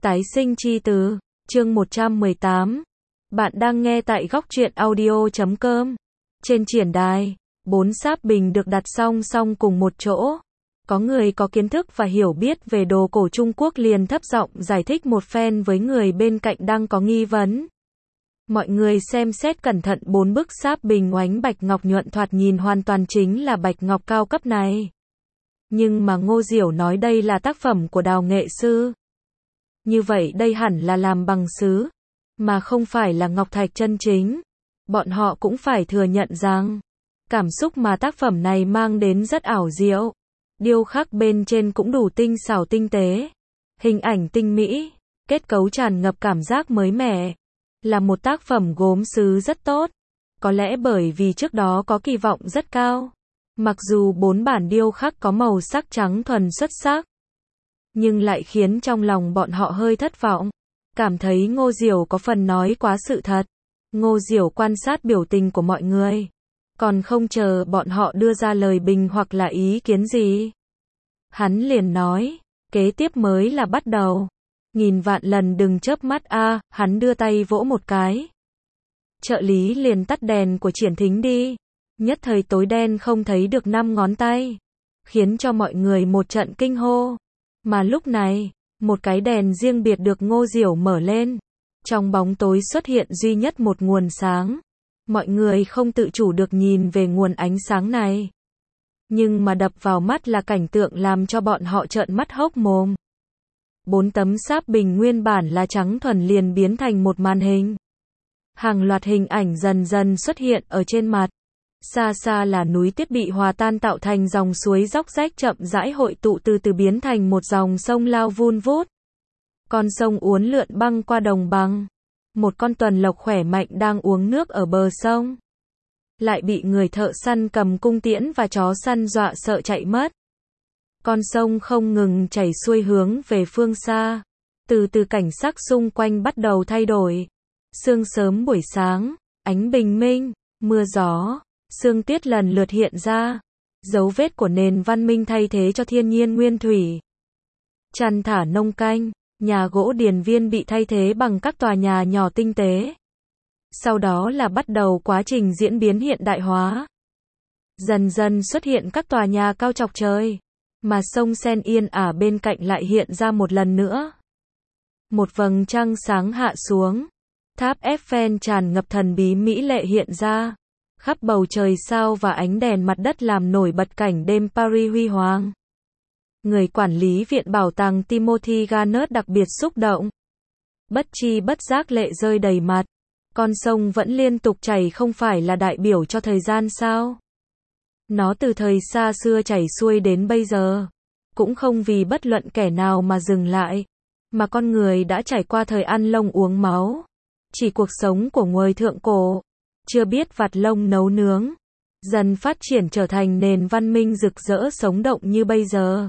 Tái sinh chi từ, chương 118. Bạn đang nghe tại góc truyện audio.com. Trên triển đài, 4 sáp bình được đặt song song cùng một chỗ. Có người có kiến thức và hiểu biết về đồ cổ Trung Quốc liền thấp giọng giải thích một phen với người bên cạnh đang có nghi vấn. Mọi người xem xét cẩn thận 4 bức sáp bình oánh bạch ngọc nhuận thoạt nhìn hoàn toàn chính là bạch ngọc cao cấp này. Nhưng mà Ngô Diểu nói đây là tác phẩm của đào nghệ sư. Như vậy đây hẳn là làm bằng sứ, mà không phải là ngọc thạch chân chính. Bọn họ cũng phải thừa nhận rằng, cảm xúc mà tác phẩm này mang đến rất ảo diệu. Điêu khắc bên trên cũng đủ tinh xảo tinh tế. Hình ảnh tinh mỹ, kết cấu tràn ngập cảm giác mới mẻ. Là một tác phẩm gốm sứ rất tốt. Có lẽ bởi vì trước đó có kỳ vọng rất cao. Mặc dù 4 bản điêu khắc có màu sắc trắng thuần xuất sắc, nhưng lại khiến trong lòng bọn họ hơi thất vọng. Cảm thấy Ngô Diểu có phần nói quá sự thật. Ngô Diểu quan sát biểu tình của mọi người, còn không chờ bọn họ đưa ra lời bình hoặc là ý kiến gì. Hắn liền nói, kế tiếp mới là bắt đầu. Nghìn vạn lần đừng chớp mắt a. Hắn đưa tay vỗ một cái. Trợ lý liền tắt đèn của triển thính đi. Nhất thời tối đen không thấy được 5 ngón tay. Khiến cho mọi người một trận kinh hô. Mà lúc này, một cái đèn riêng biệt được Ngô Diểu mở lên. Trong bóng tối xuất hiện duy nhất một nguồn sáng. Mọi người không tự chủ được nhìn về nguồn ánh sáng này. Nhưng mà đập vào mắt là cảnh tượng làm cho bọn họ trợn mắt hốc mồm. 4 tấm sáp bình nguyên bản là trắng thuần liền biến thành một màn hình. Hàng loạt hình ảnh dần dần xuất hiện ở trên mặt. Xa xa là núi tuyết bị hòa tan tạo thành dòng suối róc rách chậm rãi hội tụ từ từ biến thành một dòng sông lao vun vút. Con sông uốn lượn băng qua đồng bằng. Một con tuần lộc khỏe mạnh đang uống nước ở bờ sông. Lại bị người thợ săn cầm cung tiễn và chó săn dọa sợ chạy mất. Con sông không ngừng chảy xuôi hướng về phương xa. Từ từ cảnh sắc xung quanh bắt đầu thay đổi. Sương sớm buổi sáng, ánh bình minh, mưa gió, sương tuyết lần lượt hiện ra. Dấu vết của nền văn minh thay thế cho thiên nhiên nguyên thủy. Chăn thả nông canh, nhà gỗ điền viên bị thay thế bằng các tòa nhà nhỏ tinh tế. Sau đó là bắt đầu quá trình diễn biến hiện đại hóa. Dần dần xuất hiện các tòa nhà cao chọc trời. Mà sông Sen yên ả bên cạnh lại hiện ra một lần nữa. Một vầng trăng sáng hạ xuống. Tháp Eiffel tràn ngập thần bí mỹ lệ hiện ra. Khắp bầu trời sao và ánh đèn mặt đất làm nổi bật cảnh đêm Paris huy hoàng. Người quản lý viện bảo tàng Timothy Garnett đặc biệt xúc động. Bất chi bất giác lệ rơi đầy mặt. Con sông vẫn liên tục chảy không phải là đại biểu cho thời gian sao? Nó từ thời xa xưa chảy xuôi đến bây giờ. Cũng không vì bất luận kẻ nào mà dừng lại. Mà con người đã trải qua thời ăn lông uống máu. Chỉ cuộc sống của người thượng cổ. Chưa biết vặt lông nấu nướng. Dần phát triển trở thành nền văn minh rực rỡ sống động như bây giờ.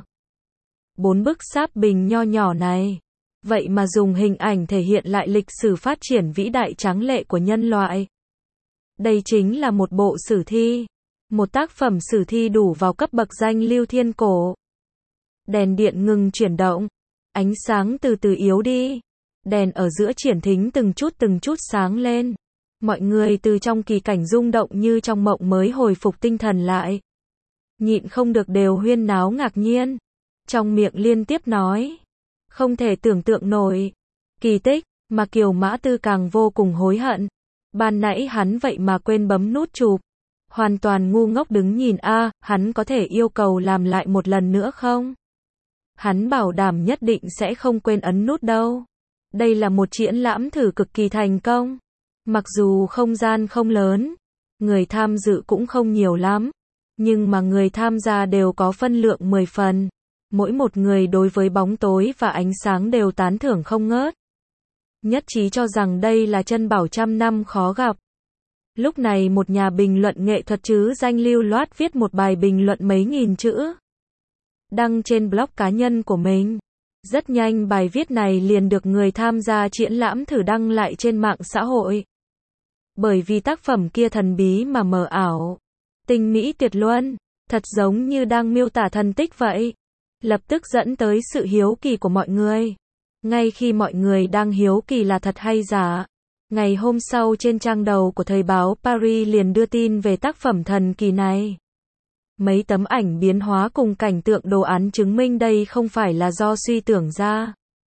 4 bức sáp bình nho nhỏ này. Vậy mà dùng hình ảnh thể hiện lại lịch sử phát triển vĩ đại tráng lệ của nhân loại. Đây chính là một bộ sử thi. Một tác phẩm sử thi đủ vào cấp bậc danh lưu thiên cổ. Đèn điện ngừng chuyển động. Ánh sáng từ từ yếu đi. Đèn ở giữa triển thính từng chút sáng lên. Mọi người từ trong kỳ cảnh rung động như trong mộng mới hồi phục tinh thần lại. Nhịn không được đều huyên náo ngạc nhiên. Trong miệng liên tiếp nói. Không thể tưởng tượng nổi. Kỳ tích, mà Kiều Mã Tư càng vô cùng hối hận. Ban nãy hắn vậy mà quên bấm nút chụp. Hoàn toàn ngu ngốc đứng nhìn hắn có thể yêu cầu làm lại một lần nữa không? Hắn bảo đảm nhất định sẽ không quên ấn nút đâu. Đây là một triển lãm thử cực kỳ thành công. Mặc dù không gian không lớn, người tham dự cũng không nhiều lắm, nhưng mà người tham gia đều có phân lượng 10 phần. Mỗi một người đối với bóng tối và ánh sáng đều tán thưởng không ngớt. Nhất trí cho rằng đây là chân bảo trăm năm khó gặp. Lúc này một nhà bình luận nghệ thuật chứ danh lưu loát viết một bài bình luận mấy nghìn chữ. Đăng trên blog cá nhân của mình. Rất nhanh bài viết này liền được người tham gia triển lãm thử đăng lại trên mạng xã hội. Bởi vì tác phẩm kia thần bí mà mờ ảo. Tinh mỹ tuyệt luân. Thật giống như đang miêu tả thần tích vậy. Lập tức dẫn tới sự hiếu kỳ của mọi người. Ngay khi mọi người đang hiếu kỳ là thật hay giả, ngày hôm sau trên trang đầu của thời báo Paris liền đưa tin về tác phẩm thần kỳ này. Mấy tấm ảnh biến hóa cùng cảnh tượng đồ án chứng minh đây không phải là do suy tưởng ra.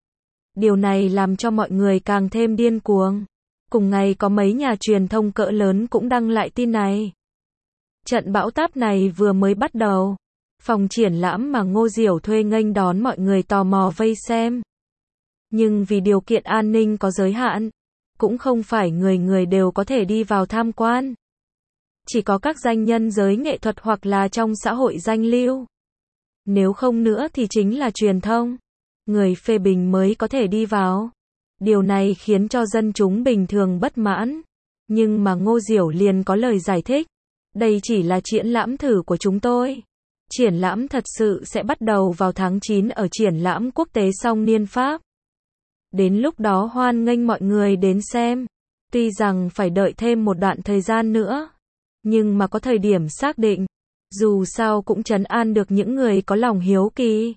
Điều này làm cho mọi người càng thêm điên cuồng. Cùng ngày có mấy nhà truyền thông cỡ lớn cũng đăng lại tin này. Trận bão táp này vừa mới bắt đầu. Phòng triển lãm mà Ngô Diểu thuê nghênh đón mọi người tò mò vây xem. Nhưng vì điều kiện an ninh có giới hạn, cũng không phải người người đều có thể đi vào tham quan. Chỉ có các danh nhân giới nghệ thuật hoặc là trong xã hội danh lưu. Nếu không nữa thì chính là truyền thông, người phê bình mới có thể đi vào. Điều này khiến cho dân chúng bình thường bất mãn. Nhưng mà Ngô Diểu liền có lời giải thích. Đây chỉ là triển lãm thử của chúng tôi. Triển lãm thật sự sẽ bắt đầu vào tháng 9 ở triển lãm quốc tế Song Niên Pháp. Đến lúc đó hoan nghênh mọi người đến xem. Tuy rằng phải đợi thêm một đoạn thời gian nữa, nhưng mà có thời điểm xác định. Dù sao cũng trấn an được những người có lòng hiếu kỳ.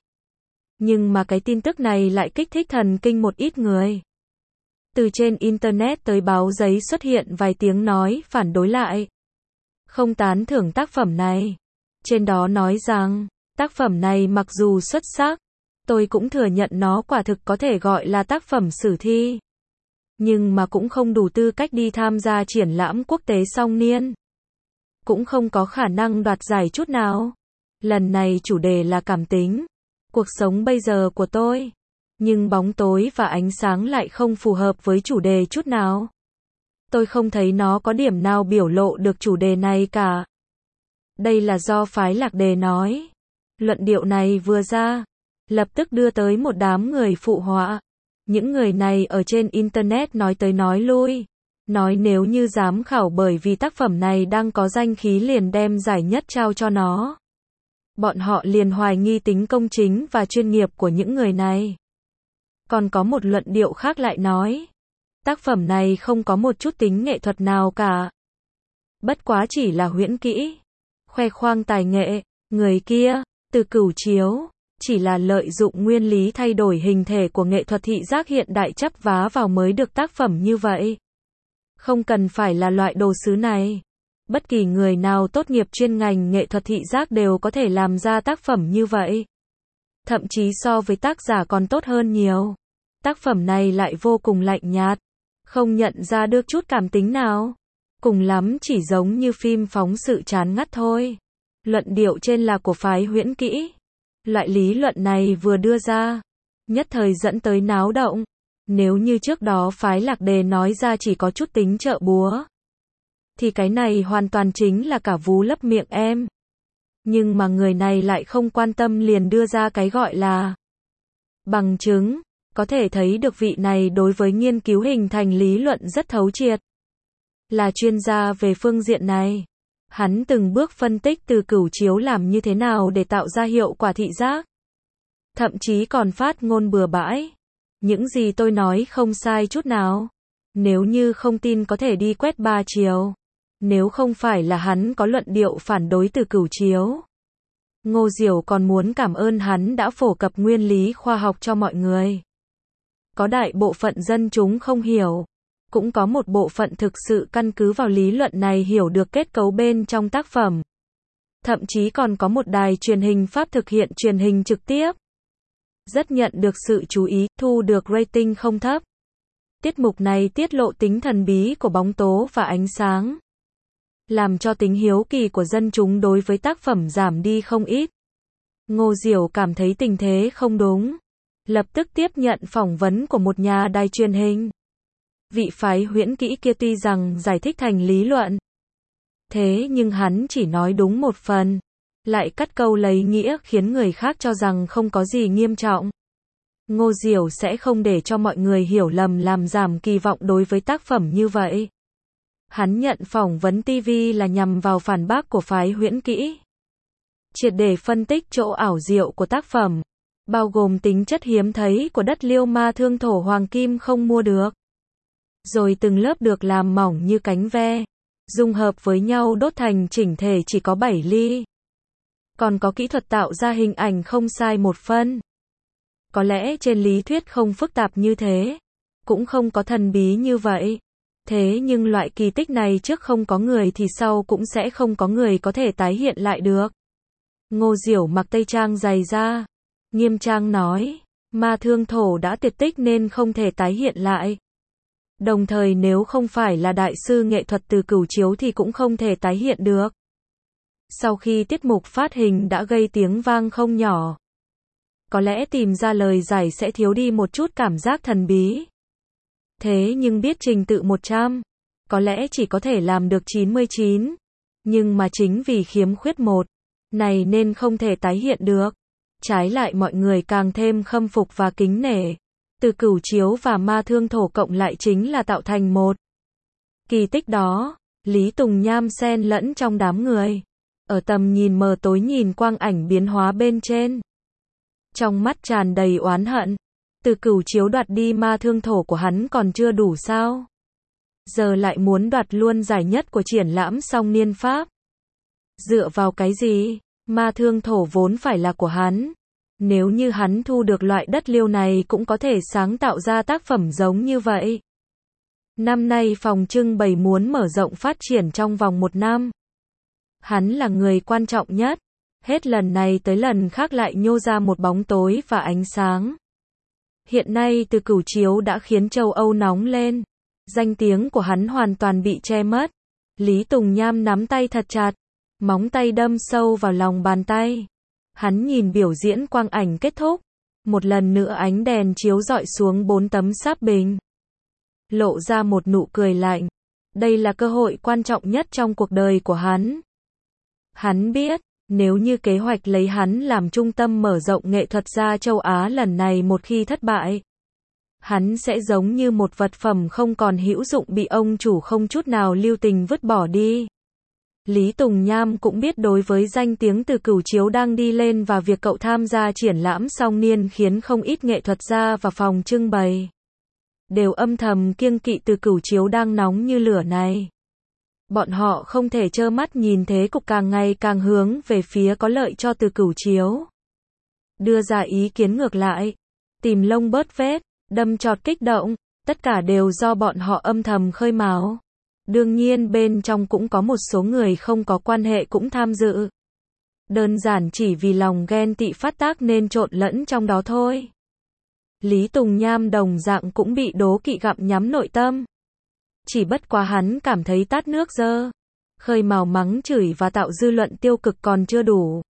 Nhưng mà cái tin tức này lại kích thích thần kinh một ít người. Từ trên Internet tới báo giấy xuất hiện vài tiếng nói phản đối lại. Không tán thưởng tác phẩm này. Trên đó nói rằng, tác phẩm này mặc dù xuất sắc, tôi cũng thừa nhận nó quả thực có thể gọi là tác phẩm sử thi. Nhưng mà cũng không đủ tư cách đi tham gia triển lãm quốc tế song niên. Cũng không có khả năng đoạt giải chút nào. Lần này chủ đề là cảm tính. Cuộc sống bây giờ của tôi. Nhưng bóng tối và ánh sáng lại không phù hợp với chủ đề chút nào. Tôi không thấy nó có điểm nào biểu lộ được chủ đề này cả. Đây là do phái Lạc Đề nói. Luận điệu này vừa ra, lập tức đưa tới một đám người phụ họa. Những người này ở trên Internet nói tới nói lui. Nói nếu như giám khảo bởi vì tác phẩm này đang có danh khí liền đem giải nhất trao cho nó. Bọn họ liền hoài nghi tính công chính và chuyên nghiệp của những người này. Còn có một luận điệu khác lại nói. Tác phẩm này không có một chút tính nghệ thuật nào cả. Bất quá chỉ là huyễn kỹ. Khoe khoang tài nghệ. Người kia, từ Cửu Chiếu, chỉ là lợi dụng nguyên lý thay đổi hình thể của nghệ thuật thị giác hiện đại chắp vá vào mới được tác phẩm như vậy. Không cần phải là loại đồ sứ này. Bất kỳ người nào tốt nghiệp chuyên ngành nghệ thuật thị giác đều có thể làm ra tác phẩm như vậy. Thậm chí so với tác giả còn tốt hơn nhiều. Tác phẩm này lại vô cùng lạnh nhạt. Không nhận ra được chút cảm tính nào. Cùng lắm chỉ giống như phim phóng sự chán ngắt thôi. Luận điệu trên là của phái huyễn kỹ. Loại lý luận này vừa đưa ra, nhất thời dẫn tới náo động. Nếu như trước đó phái Lạc Đề nói ra chỉ có chút tính trợ búa, thì cái này hoàn toàn chính là cả vú lấp miệng em. Nhưng mà người này lại không quan tâm liền đưa ra cái gọi là bằng chứng. Có thể thấy được vị này đối với nghiên cứu hình thành lý luận rất thấu triệt. Là chuyên gia về phương diện này. Hắn từng bước phân tích từ Cửu Chiếu làm như thế nào để tạo ra hiệu quả thị giác. Thậm chí còn phát ngôn bừa bãi. Những gì tôi nói không sai chút nào. Nếu như không tin có thể đi quét 3 chiều. Nếu không phải là hắn có luận điệu phản đối từ Cửu Chiếu. Ngô Diểu còn muốn cảm ơn hắn đã phổ cập nguyên lý khoa học cho mọi người. Có đại bộ phận dân chúng không hiểu. Cũng có một bộ phận thực sự căn cứ vào lý luận này hiểu được kết cấu bên trong tác phẩm. Thậm chí còn có một đài truyền hình Pháp thực hiện truyền hình trực tiếp. Rất nhận được sự chú ý, thu được rating không thấp. Tiết mục này tiết lộ tính thần bí của bóng tố và ánh sáng. Làm cho tính hiếu kỳ của dân chúng đối với tác phẩm giảm đi không ít. Ngô Diểu cảm thấy tình thế không đúng. Lập tức tiếp nhận phỏng vấn của một nhà đài truyền hình. Vị phái huyễn kỹ kia tuy rằng giải thích thành lý luận. Thế nhưng hắn chỉ nói đúng một phần. Lại cắt câu lấy nghĩa khiến người khác cho rằng không có gì nghiêm trọng. Ngô Diểu sẽ không để cho mọi người hiểu lầm làm giảm kỳ vọng đối với tác phẩm như vậy. Hắn nhận phỏng vấn TV là nhằm vào phản bác của phái huyễn kỹ. Triệt để phân tích chỗ ảo diệu của tác phẩm. Bao gồm tính chất hiếm thấy của đất Liêu Ma thương thổ hoàng kim không mua được. Rồi từng lớp được làm mỏng như cánh ve. Dung hợp với nhau đốt thành chỉnh thể chỉ có 7 ly. Còn có kỹ thuật tạo ra hình ảnh không sai một phân. Có lẽ trên lý thuyết không phức tạp như thế, cũng không có thần bí như vậy. Thế nhưng loại kỳ tích này trước không có người thì sau cũng sẽ không có người có thể tái hiện lại được. Ngô Diểu mặc tây trang dày da, nghiêm trang nói, ma thương thổ đã tuyệt tích nên không thể tái hiện lại. Đồng thời nếu không phải là đại sư nghệ thuật Từ Cửu Chiếu thì cũng không thể tái hiện được. Sau khi tiết mục phát hình đã gây tiếng vang không nhỏ, có lẽ tìm ra lời giải sẽ thiếu đi một chút cảm giác thần bí. Thế nhưng biết trình tự 100, có lẽ chỉ có thể làm được 99. Nhưng mà chính vì khiếm khuyết một này nên không thể tái hiện được. Trái lại mọi người càng thêm khâm phục và kính nể. Từ Cửu Chiếu và ma thương thổ cộng lại chính là tạo thành một kỳ tích đó. Lý Tùng Nham xen lẫn trong đám người. Ở tầm nhìn mờ tối nhìn quang ảnh biến hóa bên trên. Trong mắt tràn đầy oán hận. Từ Cửu Chiếu đoạt đi ma thương thổ của hắn còn chưa đủ sao? Giờ lại muốn đoạt luôn giải nhất của triển lãm song niên Pháp. Dựa vào cái gì? Ma thương thổ vốn phải là của hắn. Nếu như hắn thu được loại đất liêu này cũng có thể sáng tạo ra tác phẩm giống như vậy. Năm nay phòng trưng bày muốn mở rộng phát triển trong vòng 1 năm. Hắn là người quan trọng nhất. Hết lần này tới lần khác lại nhô ra một bóng tối và ánh sáng. Hiện nay Từ Cửu Chiếu đã khiến châu Âu nóng lên. Danh tiếng của hắn hoàn toàn bị che mất. Lý Tùng Nham nắm tay thật chặt. Móng tay đâm sâu vào lòng bàn tay. Hắn nhìn biểu diễn quang ảnh kết thúc. Một lần nữa ánh đèn chiếu rọi xuống 4 tấm sáp bình. Lộ ra một nụ cười lạnh. Đây là cơ hội quan trọng nhất trong cuộc đời của hắn. Hắn biết, nếu như kế hoạch lấy hắn làm trung tâm mở rộng nghệ thuật ra châu Á lần này một khi thất bại, hắn sẽ giống như một vật phẩm không còn hữu dụng bị ông chủ không chút nào lưu tình vứt bỏ đi. Lý Tùng Nham cũng biết đối với danh tiếng Từ Cửu Chiếu đang đi lên và việc cậu tham gia triển lãm song niên khiến không ít nghệ thuật gia và phòng trưng bày đều âm thầm kiêng kỵ Từ Cửu Chiếu đang nóng như lửa này. Bọn họ không thể trơ mắt nhìn thế cục càng ngày càng hướng về phía có lợi cho Từ Cửu Chiếu. Đưa ra ý kiến ngược lại, tìm lông bớt vết, đâm chọt kích động, tất cả đều do bọn họ âm thầm khơi mào. Đương nhiên bên trong cũng có một số người không có quan hệ cũng tham dự. Đơn giản chỉ vì lòng ghen tị phát tác nên trộn lẫn trong đó thôi. Lý Tùng Nham đồng dạng cũng bị đố kỵ gặm nhắm nội tâm. Chỉ bất quá hắn cảm thấy tát nước dơ. Khơi mào mắng chửi và tạo dư luận tiêu cực còn chưa đủ.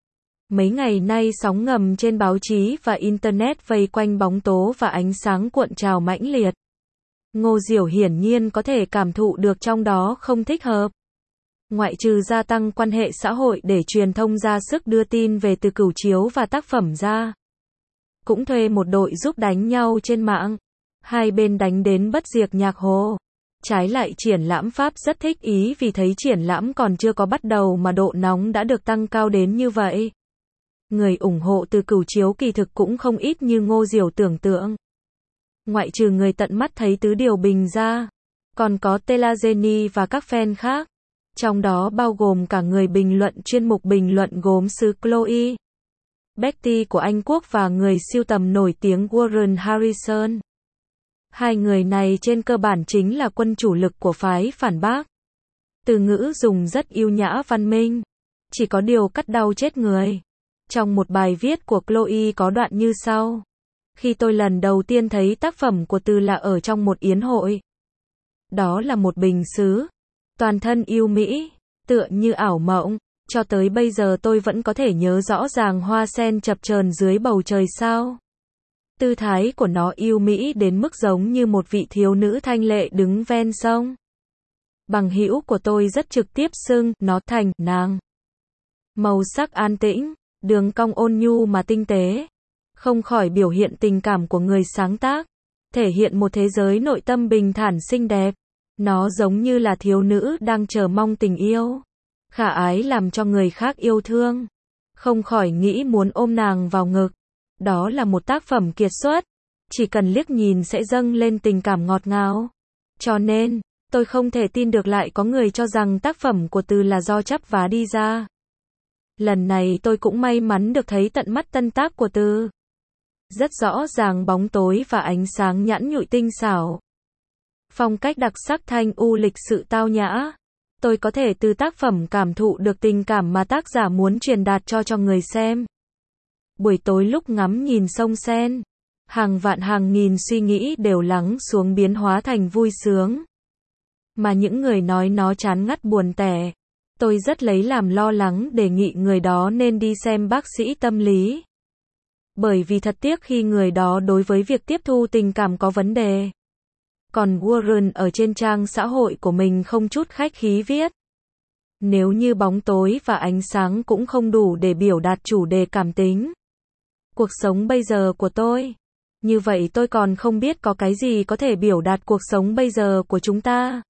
Mấy ngày nay sóng ngầm trên báo chí và Internet vây quanh bóng tố và ánh sáng cuộn trào mãnh liệt. Ngô Diểu hiển nhiên có thể cảm thụ được trong đó không thích hợp. Ngoại trừ gia tăng quan hệ xã hội để truyền thông ra sức đưa tin về Từ Cửu Chiếu và tác phẩm ra, cũng thuê một đội giúp đánh nhau trên mạng. Hai bên đánh đến bất diệt nhạc hồ. Trái lại triển lãm Pháp rất thích ý vì thấy triển lãm còn chưa có bắt đầu mà độ nóng đã được tăng cao đến như vậy. Người ủng hộ Từ Cửu Chiếu kỳ thực cũng không ít như Ngô Diểu tưởng tượng. Ngoại trừ người tận mắt thấy Tứ Điều Bình ra, còn có Tela Jenny và các fan khác. Trong đó bao gồm cả người bình luận chuyên mục bình luận gốm sứ Chloe Betty của Anh Quốc và người sưu tầm nổi tiếng Warren Harrison. Hai người này trên cơ bản chính là quân chủ lực của phái phản bác. Từ ngữ dùng rất yêu nhã văn minh, chỉ có điều cắt đau chết người. Trong một bài viết của Chloe có đoạn như sau. Khi tôi lần đầu tiên thấy tác phẩm của Từ là ở trong một yến hội. Đó là một bình sứ, toàn thân yêu mỹ, tựa như ảo mộng. Cho tới bây giờ tôi vẫn có thể nhớ rõ ràng hoa sen chập chờn dưới bầu trời sao. Tư thái của nó yêu mỹ đến mức giống như một vị thiếu nữ thanh lệ đứng ven sông. Bằng hữu của tôi rất trực tiếp xưng nó thành nàng. Màu sắc an tĩnh, đường cong ôn nhu mà tinh tế, không khỏi biểu hiện tình cảm của người sáng tác, thể hiện một thế giới nội tâm bình thản xinh đẹp. Nó giống như là thiếu nữ đang chờ mong tình yêu, khả ái làm cho người khác yêu thương, không khỏi nghĩ muốn ôm nàng vào ngực. Đó là một tác phẩm kiệt xuất, chỉ cần liếc nhìn sẽ dâng lên tình cảm ngọt ngào. Cho nên, tôi không thể tin được lại có người cho rằng tác phẩm của Từ là do chắp vá đi ra. Lần này tôi cũng may mắn được thấy tận mắt tân tác của Từ. Rất rõ ràng bóng tối và ánh sáng nhẵn nhụi tinh xảo. Phong cách đặc sắc thanh u lịch sự tao nhã. Tôi có thể từ tác phẩm cảm thụ được tình cảm mà tác giả muốn truyền đạt cho người xem. Buổi tối lúc ngắm nhìn sông Sen, hàng vạn hàng nghìn suy nghĩ đều lắng xuống biến hóa thành vui sướng. Mà những người nói nó chán ngắt buồn tẻ, tôi rất lấy làm lo lắng, đề nghị người đó nên đi xem bác sĩ tâm lý. Bởi vì thật tiếc khi người đó đối với việc tiếp thu tình cảm có vấn đề. Còn Warren ở trên trang xã hội của mình không chút khách khí viết: nếu như bóng tối và ánh sáng cũng không đủ để biểu đạt chủ đề cảm tính cuộc sống bây giờ của tôi, như vậy tôi còn không biết có cái gì có thể biểu đạt cuộc sống bây giờ của chúng ta.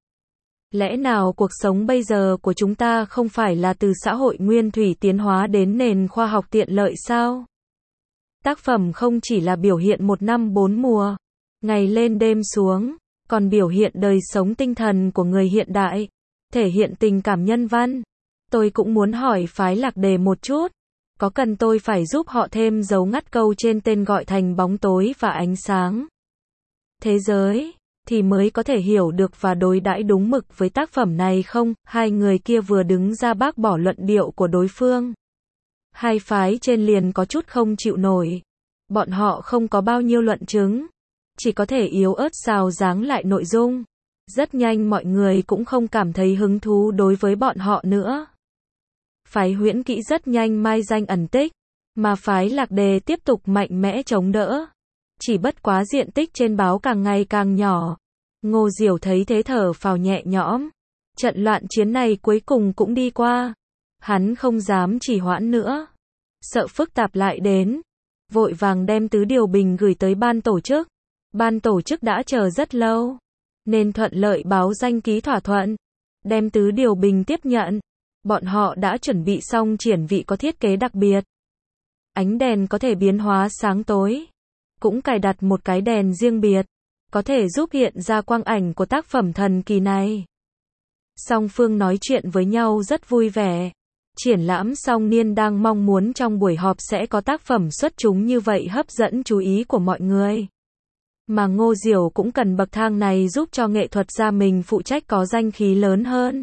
Lẽ nào cuộc sống bây giờ của chúng ta không phải là từ xã hội nguyên thủy tiến hóa đến nền khoa học tiện lợi sao? Tác phẩm không chỉ là biểu hiện một năm bốn mùa, ngày lên đêm xuống, còn biểu hiện đời sống tinh thần của người hiện đại, thể hiện tình cảm nhân văn. Tôi cũng muốn hỏi phái Lạc Đề một chút, có cần tôi phải giúp họ thêm dấu ngắt câu trên tên gọi thành bóng tối và ánh sáng thế giới, thì mới có thể hiểu được và đối đãi đúng mực với tác phẩm này không? Hai người kia vừa đứng ra bác bỏ luận điệu của đối phương. Hai phái trên liền có chút không chịu nổi. Bọn họ không có bao nhiêu luận chứng, chỉ có thể yếu ớt xào giáng lại nội dung. Rất nhanh mọi người cũng không cảm thấy hứng thú đối với bọn họ nữa. Phái Huyễn Kỹ rất nhanh mai danh ẩn tích, mà phái Lạc Đề tiếp tục mạnh mẽ chống đỡ. Chỉ bất quá diện tích trên báo càng ngày càng nhỏ. Ngô Diểu thấy thế thở phào nhẹ nhõm. Trận loạn chiến này cuối cùng cũng đi qua. Hắn không dám trì hoãn nữa, sợ phức tạp lại đến. Vội vàng đem Tứ Điều Bình gửi tới ban tổ chức. Ban tổ chức đã chờ rất lâu, nên thuận lợi báo danh ký thỏa thuận. Đem Tứ Điều Bình tiếp nhận. Bọn họ đã chuẩn bị xong triển vị có thiết kế đặc biệt. Ánh đèn có thể biến hóa sáng tối. Cũng cài đặt một cái đèn riêng biệt, có thể giúp hiện ra quang ảnh của tác phẩm thần kỳ này. Song phương nói chuyện với nhau rất vui vẻ. Triển lãm song niên đang mong muốn trong buổi họp sẽ có tác phẩm xuất chúng như vậy hấp dẫn chú ý của mọi người. Mà Ngô Diểu cũng cần bậc thang này giúp cho nghệ thuật gia mình phụ trách có danh khí lớn hơn.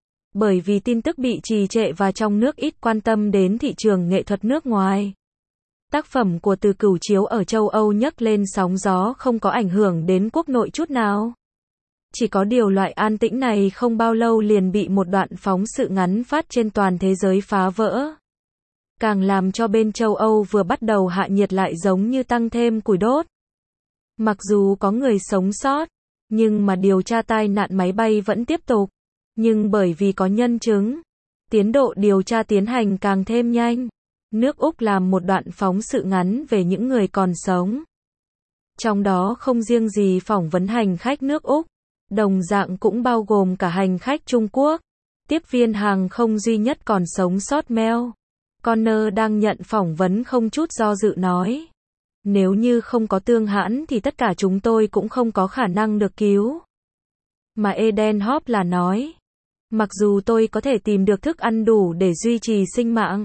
Bởi vì tin tức bị trì trệ và trong nước ít quan tâm đến thị trường nghệ thuật nước ngoài. Tác phẩm của Từ Cửu chiếu ở châu Âu nhấc lên sóng gió không có ảnh hưởng đến quốc nội chút nào. Chỉ có điều loại an tĩnh này không bao lâu liền bị một đoạn phóng sự ngắn phát trên toàn thế giới phá vỡ. Càng làm cho bên châu Âu vừa bắt đầu hạ nhiệt lại giống như tăng thêm củi đốt. Mặc dù có người sống sót, nhưng mà điều tra tai nạn máy bay vẫn tiếp tục. Nhưng bởi vì có nhân chứng, tiến độ điều tra tiến hành càng thêm nhanh. Nước Úc làm một đoạn phóng sự ngắn về những người còn sống. Trong đó không riêng gì phỏng vấn hành khách nước Úc, đồng dạng cũng bao gồm cả hành khách Trung Quốc. Tiếp viên hàng không duy nhất còn sống sót Mel Connor đang nhận phỏng vấn không chút do dự nói: nếu như không có Tương Hãn thì tất cả chúng tôi cũng không có khả năng được cứu. Mà Eden Hop là nói: mặc dù tôi có thể tìm được thức ăn đủ để duy trì sinh mạng,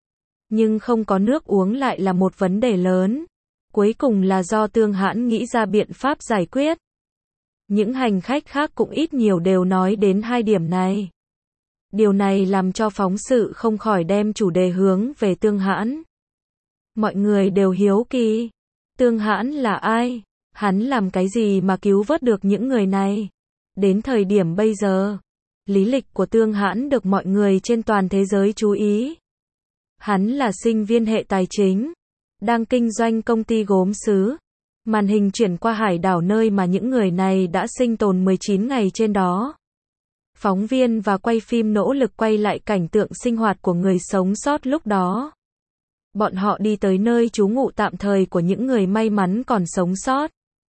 nhưng không có nước uống lại là một vấn đề lớn. Cuối cùng là do Tương Hãn nghĩ ra biện pháp giải quyết. Những hành khách khác cũng ít nhiều đều nói đến hai điểm này. Điều này làm cho phóng sự không khỏi đem chủ đề hướng về Tương Hãn. Mọi người đều hiếu kỳ. Tương Hãn là ai? Hắn làm cái gì mà cứu vớt được những người này? Đến thời điểm bây giờ, lý lịch của Tương Hãn được mọi người trên toàn thế giới chú ý. Hắn là sinh viên hệ tài chính, đang kinh doanh công ty gốm sứ. Màn hình chuyển qua hải đảo nơi mà những người này đã sinh tồn 19 ngày trên đó. Phóng viên và quay phim nỗ lực quay lại cảnh tượng sinh hoạt của người sống sót lúc đó. Bọn họ đi tới nơi trú ngụ tạm thời của những người may mắn còn sống sót.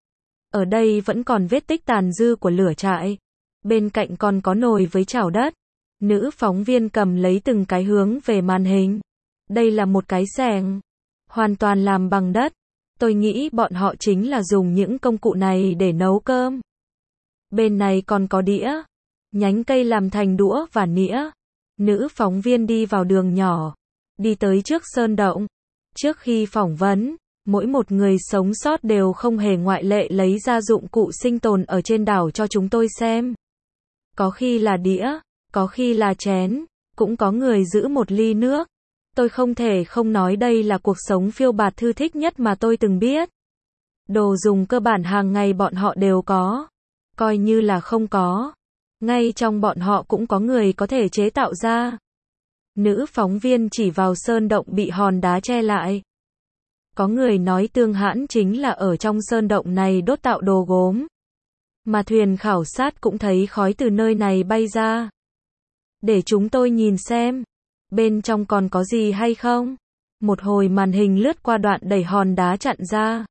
Ở đây vẫn còn vết tích tàn dư của lửa trại. Bên cạnh còn có nồi với chảo đất. Nữ phóng viên cầm lấy từng cái hướng về màn hình. Đây là một cái xẻng, hoàn toàn làm bằng đất. Tôi nghĩ bọn họ chính là dùng những công cụ này để nấu cơm. Bên này còn có đĩa, nhánh cây làm thành đũa và nĩa. Nữ phóng viên đi vào đường nhỏ, đi tới trước sơn động. Trước khi phỏng vấn, Mỗi một người sống sót đều không hề ngoại lệ lấy ra dụng cụ sinh tồn ở trên đảo cho chúng tôi xem. Có khi là đĩa, có khi là chén, cũng có người giữ một ly nước. Tôi không thể không nói đây là cuộc sống phiêu bạt thư thích nhất mà tôi từng biết. Đồ dùng cơ bản hàng ngày bọn họ đều có. Coi như là không có. Ngay trong bọn họ cũng có người có thể chế tạo ra. Nữ phóng viên chỉ vào sơn động bị hòn đá che lại. Có người nói Tương Hãn chính là ở trong sơn động này đốt tạo đồ gốm. Mà thuyền khảo sát cũng thấy khói từ nơi này bay ra. Để chúng tôi nhìn xem. Bên trong còn có gì hay không? Một hồi màn hình lướt qua đoạn đẩy hòn đá chặn ra.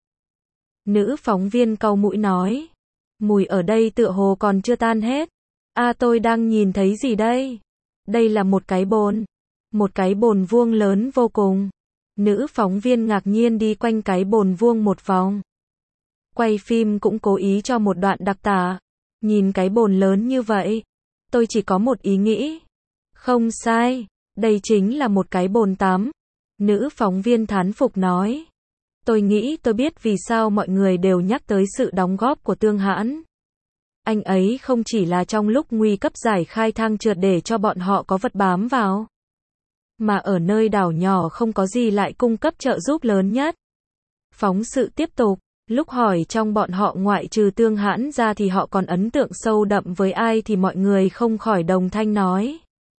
Nữ phóng viên cau mũi nói. Mùi ở đây tựa hồ còn chưa tan hết. Tôi đang nhìn thấy gì đây? Đây là một cái bồn. Một cái bồn vuông lớn vô cùng. Nữ phóng viên ngạc nhiên đi quanh cái bồn vuông một vòng. Quay phim cũng cố ý cho một đoạn đặc tả. Nhìn cái bồn lớn như vậy, tôi chỉ có một ý nghĩ. Không sai, đây chính là một cái bồn tắm. Nữ phóng viên thán phục nói. Tôi nghĩ tôi biết vì sao mọi người đều nhắc tới sự đóng góp của Tương Hãn. Anh ấy không chỉ là trong lúc nguy cấp giải khai thang trượt để cho bọn họ có vật bám vào, mà ở nơi đảo nhỏ không có gì lại cung cấp trợ giúp lớn nhất. Phóng sự tiếp tục, lúc hỏi trong bọn họ ngoại trừ Tương Hãn ra thì họ còn ấn tượng sâu đậm với ai thì mọi người không khỏi đồng thanh nói.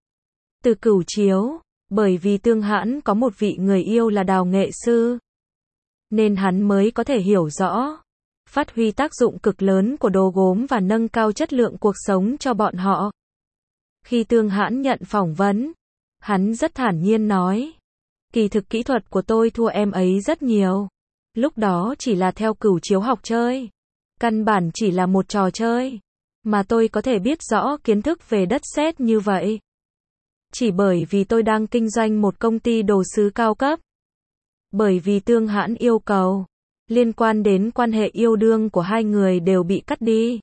Từ Cửu Chiếu, bởi vì Tương Hãn có một vị người yêu là đào nghệ sư. Nên hắn mới có thể hiểu rõ, phát huy tác dụng cực lớn của đồ gốm và nâng cao chất lượng cuộc sống cho bọn họ. Khi Tương Hãn nhận phỏng vấn, hắn rất thản nhiên nói. Kỳ thực kỹ thuật của tôi thua em ấy rất nhiều. Lúc đó chỉ là theo Cửu Chiếu học chơi. Căn bản chỉ là một trò chơi. Mà tôi có thể biết rõ kiến thức về đất sét như vậy. Chỉ bởi vì tôi đang kinh doanh một công ty đồ sứ cao cấp. Bởi vì Tương Hãn yêu cầu, liên quan đến quan hệ yêu đương của hai người đều bị cắt đi.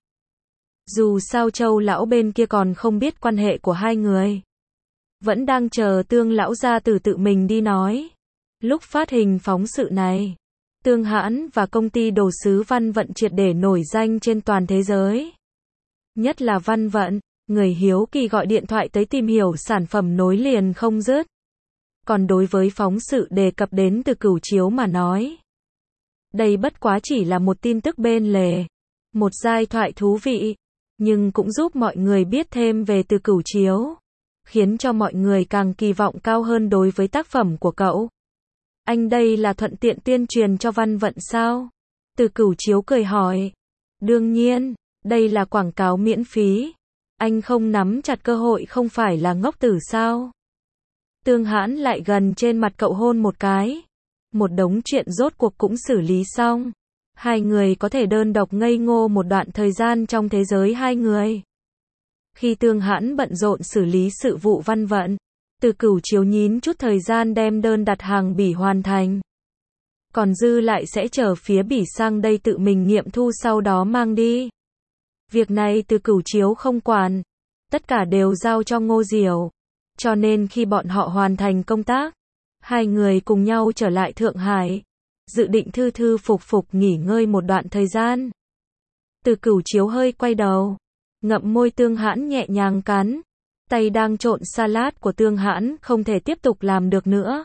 Dù sao Châu lão bên kia còn không biết quan hệ của hai người. Vẫn đang chờ Tương lão gia tử tự mình đi nói. Lúc phát hình phóng sự này, Tương Hãn và công ty đồ sứ Văn Vận triệt để nổi danh trên toàn thế giới. Nhất là Văn Vận, người hiếu kỳ gọi điện thoại tới tìm hiểu sản phẩm nối liền không dứt. Còn đối với phóng sự đề cập đến Từ Cửu Chiếu mà nói, đây bất quá chỉ là một tin tức bên lề, một giai thoại thú vị, nhưng cũng giúp mọi người biết thêm về Từ Cửu Chiếu, khiến cho mọi người càng kỳ vọng cao hơn đối với tác phẩm của cậu. Anh đây là thuận tiện tuyên truyền cho Văn Vận sao? Từ Cửu Chiếu cười hỏi. Đương nhiên, đây là quảng cáo miễn phí. Anh không nắm chặt cơ hội không phải là ngốc tử sao? Tương Hãn lại gần trên mặt cậu hôn một cái. Một đống chuyện rốt cuộc cũng xử lý xong. Hai người có thể đơn độc ngây ngô một đoạn thời gian trong thế giới hai người. Khi Tương Hãn bận rộn xử lý sự vụ Văn Vận, Từ Cửu Chiếu nhín chút thời gian đem đơn đặt hàng bỉ hoàn thành. Còn dư lại sẽ chờ phía bỉ sang đây tự mình nghiệm thu sau đó mang đi. Việc này Từ Cửu Chiếu không quản. Tất cả đều giao cho Ngô Diểu. Cho nên khi bọn họ hoàn thành công tác, hai người cùng nhau trở lại Thượng Hải. Dự định thư thư phục phục nghỉ ngơi một đoạn thời gian. Từ Cửu Chiếu hơi quay đầu. Ngậm môi Tương Hãn nhẹ nhàng cắn. Tay đang trộn salad của Tương Hãn không thể tiếp tục làm được nữa.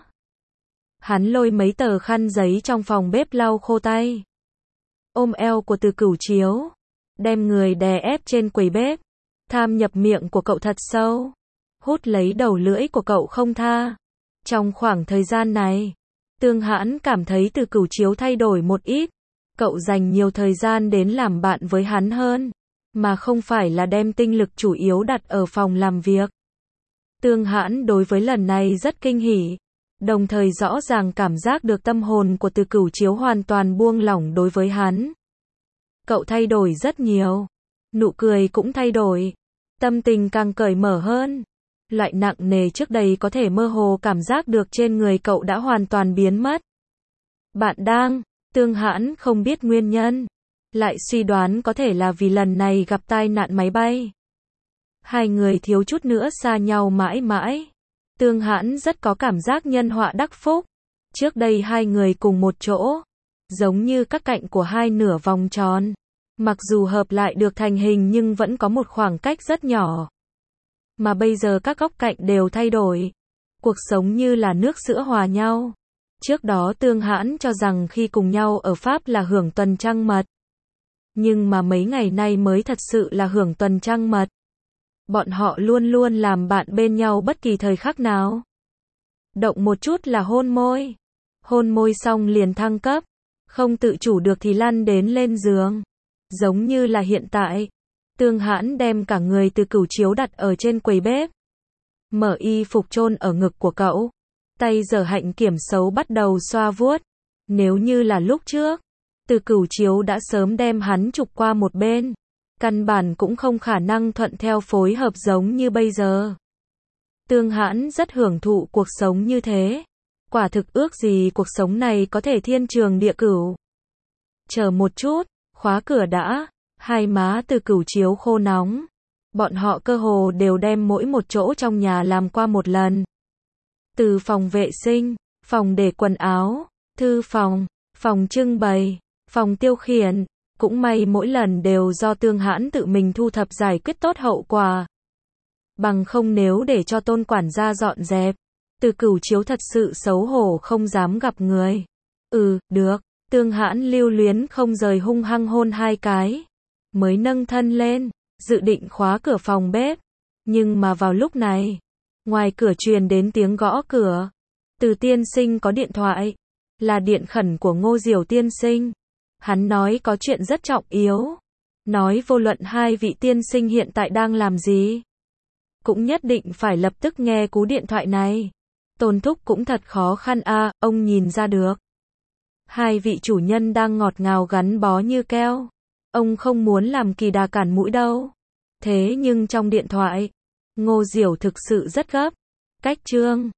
Hắn lôi mấy tờ khăn giấy trong phòng bếp lau khô tay. Ôm eo của Từ Cửu Chiếu. Đem người đè ép trên quầy bếp. Tham nhập miệng của cậu thật sâu. Hút lấy đầu lưỡi của cậu không tha. Trong khoảng thời gian này, Tương Hãn cảm thấy Từ Cửu Chiếu thay đổi một ít. Cậu dành nhiều thời gian đến làm bạn với hắn hơn, mà không phải là đem tinh lực chủ yếu đặt ở phòng làm việc. Tương Hãn đối với lần này rất kinh hỉ, đồng thời rõ ràng cảm giác được tâm hồn của Từ Cửu Chiếu hoàn toàn buông lỏng đối với hắn. Cậu thay đổi rất nhiều, nụ cười cũng thay đổi, tâm tình càng cởi mở hơn. Loại nặng nề trước đây có thể mơ hồ cảm giác được trên người cậu đã hoàn toàn biến mất. Bạn đang, Tương Hãn không biết nguyên nhân, lại suy đoán có thể là vì lần này gặp tai nạn máy bay. Hai người thiếu chút nữa xa nhau mãi mãi. Tương Hãn rất có cảm giác nhân họa đắc phúc. Trước đây hai người cùng một chỗ, giống như các cạnh của hai nửa vòng tròn. Mặc dù hợp lại được thành hình nhưng vẫn có một khoảng cách rất nhỏ. Mà bây giờ các góc cạnh đều thay đổi. Cuộc sống như là nước sữa hòa nhau. Trước đó Tương Hãn cho rằng khi cùng nhau ở Pháp là hưởng tuần trăng mật. Nhưng mà mấy ngày nay mới thật sự là hưởng tuần trăng mật. Bọn họ luôn luôn làm bạn bên nhau bất kỳ thời khắc nào. Động một chút là hôn môi. Hôn môi xong liền thăng cấp. Không tự chủ được thì lăn đến lên giường. Giống như là hiện tại. Tương Hãn đem cả người từ cửu chiếu đặt ở trên quầy bếp. Mở y phục chôn ở ngực của cậu. Tay giở hạnh kiểm xấu bắt đầu xoa vuốt. Nếu như là lúc trước, từ cửu chiếu đã sớm đem hắn trục qua một bên. Căn bản cũng không khả năng thuận theo phối hợp giống như bây giờ. Tương Hãn rất hưởng thụ cuộc sống như thế. Quả thực ước gì cuộc sống này có thể thiên trường địa cửu. Chờ một chút, khóa cửa đã. Hai má từ cửu chiếu khô nóng. Bọn họ cơ hồ đều đem mỗi một chỗ trong nhà làm qua một lần. Từ phòng vệ sinh, phòng để quần áo, thư phòng, phòng trưng bày, phòng tiêu khiển. Cũng may mỗi lần đều do Tương Hãn tự mình thu thập giải quyết tốt hậu quả. Bằng không nếu để cho Tôn quản gia dọn dẹp, từ cửu chiếu thật sự xấu hổ không dám gặp người. Được. Tương Hãn lưu luyến không rời hung hăng hôn hai cái. Mới nâng thân lên, dự định khóa cửa phòng bếp. Nhưng mà vào lúc này, ngoài cửa truyền đến tiếng gõ cửa. Từ tiên sinh có điện thoại. Là điện khẩn của Ngô Diểu tiên sinh. Hắn nói có chuyện rất trọng yếu. Nói vô luận hai vị tiên sinh hiện tại đang làm gì, cũng nhất định phải lập tức nghe cú điện thoại này. Tôn thúc cũng thật khó khăn a, ông nhìn ra được. Hai vị chủ nhân đang ngọt ngào gắn bó như keo. Ông không muốn làm kỳ đà cản mũi đâu. Thế nhưng trong điện thoại, Ngô Diểu thực sự rất gấp. Cách chương